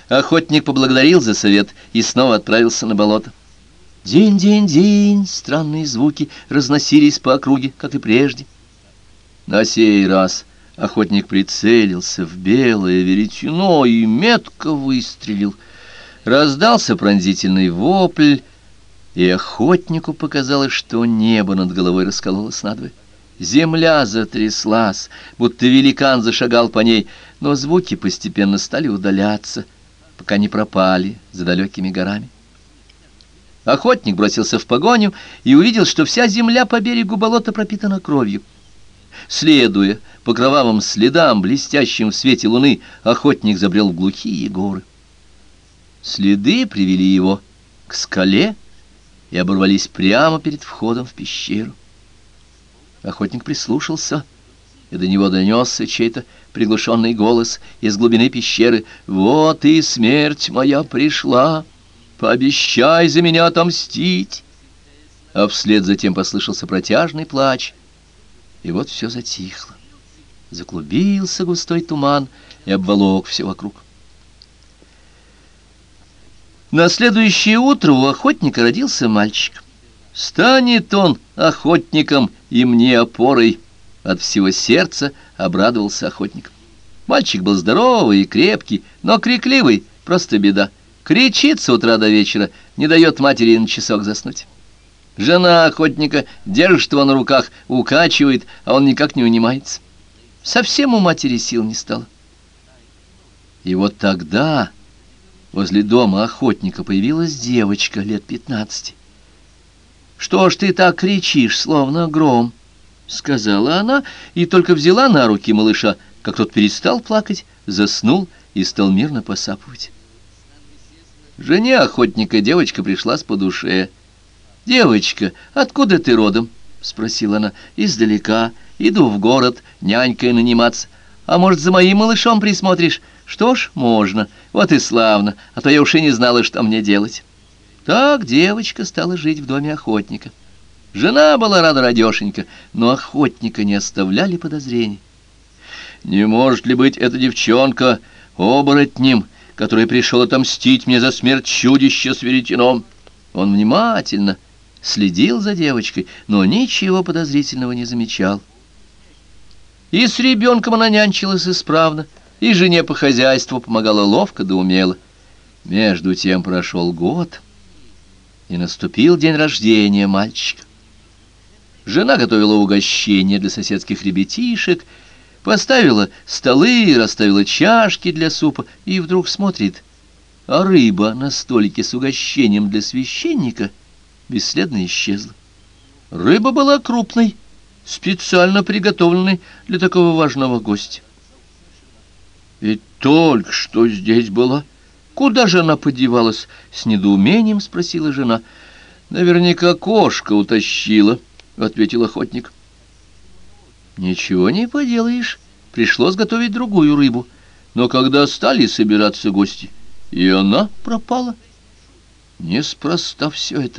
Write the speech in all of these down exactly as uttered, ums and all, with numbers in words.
Охотник поблагодарил за совет и снова отправился на болото. День-день-день, странные звуки разносились по округе, как и прежде. На сей раз охотник прицелился в белое веретено и метко выстрелил. Раздался пронзительный вопль, и охотнику показалось, что небо над головой раскололось надвое. Земля затряслась, будто великан зашагал по ней, но звуки постепенно стали удаляться, пока не пропали за далекими горами. Охотник бросился в погоню и увидел, что вся земля по берегу болота пропитана кровью. Следуя по кровавым следам, блестящим в свете луны, охотник забрел в глухие горы. Следы привели его к скале и оборвались прямо перед входом в пещеру. Охотник прислушался, и до него донесся чей-то приглушенный голос из глубины пещеры: «Вот и смерть моя пришла! Пообещай за меня отомстить!» А вслед затем послышался протяжный плач, и вот все затихло. Заклубился густой туман и обволок все вокруг. На следующее утро у охотника родился мальчик. «Станет он охотником и мне опорой!» От всего сердца обрадовался охотник. Мальчик был здоровый и крепкий, но крикливый, просто беда. Кричит с утра до вечера, не дает матери на часок заснуть. Жена охотника держит его на руках, укачивает, а он никак не унимается. Совсем у матери сил не стало. И вот тогда возле дома охотника появилась девочка лет пятнадцати. «Что ж ты так кричишь, словно гром?» — сказала она, и только взяла на руки малыша, как тот перестал плакать, заснул и стал мирно посапывать. Жене охотника девочка пришлась по душе. «Девочка, откуда ты родом?» — спросила она. «Издалека. Иду в город нянькой наниматься. А может, за моим малышом присмотришь? Что ж, можно. Вот и славно, а то я уж и не знала, что мне делать». Так девочка стала жить в доме охотника. Жена была рада радешенька, но охотника не оставляли подозрений. «Не может ли быть эта девчонка оборотнем, который пришел отомстить мне за смерть чудища с веретеном?» Он внимательно следил за девочкой, но ничего подозрительного не замечал. И с ребенком она нянчилась исправно, и жене по хозяйству помогала ловко да умело. Между тем прошел год, и наступил день рождения мальчика. Жена готовила угощения для соседских ребятишек, поставила столы, расставила чашки для супа, и вдруг смотрит, а рыба на столике с угощением для священника бесследно исчезла. Рыба была крупной, специально приготовленной для такого важного гостя. «Ведь только что здесь была. Куда же она подевалась?» — с недоумением спросила жена. «Наверняка кошка утащила», — ответил охотник. «Ничего не поделаешь, пришлось готовить другую рыбу. Но когда стали собираться гости, и она пропала. Неспроста все это».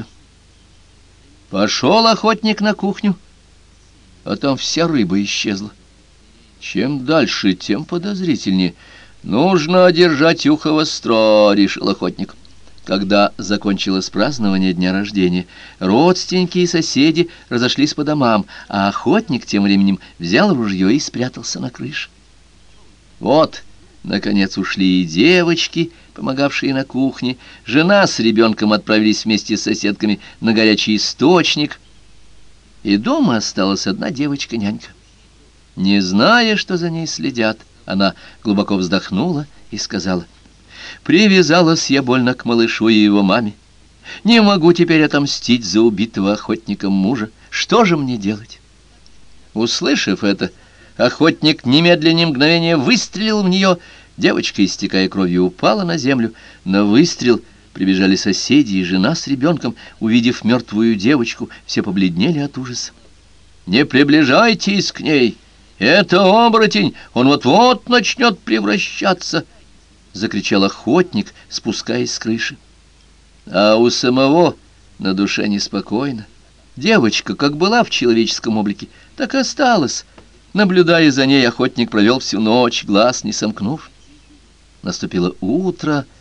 Пошел охотник на кухню, а там вся рыба исчезла. Чем дальше, тем подозрительнее. «Нужно держать ухо востро», — решил охотник. Когда закончилось празднование дня рождения, родственники и соседи разошлись по домам, а охотник тем временем взял ружье и спрятался на крыше. Вот, наконец, ушли и девочки, помогавшие на кухне. Жена с ребенком отправились вместе с соседками на горячий источник, и дома осталась одна девочка-нянька. Не зная, что за ней следят, она глубоко вздохнула и сказала: «Привязалась я больно к малышу и его маме. Не могу теперь отомстить за убитого охотником мужа. Что же мне делать?» Услышав это, охотник немедленно мгновение выстрелил в нее. Девочка, истекая кровью, упала на землю. На выстрел прибежали соседи и жена с ребенком. Увидев мертвую девочку, все побледнели от ужаса. «Не приближайтесь к ней! Это оборотень! Он вот-вот начнет превращаться!» — закричал охотник, спускаясь с крыши. А у самого на душе неспокойно. Девочка, как была в человеческом облике, так и осталась. Наблюдая за ней, охотник провел всю ночь, глаз не сомкнув. Наступило утро,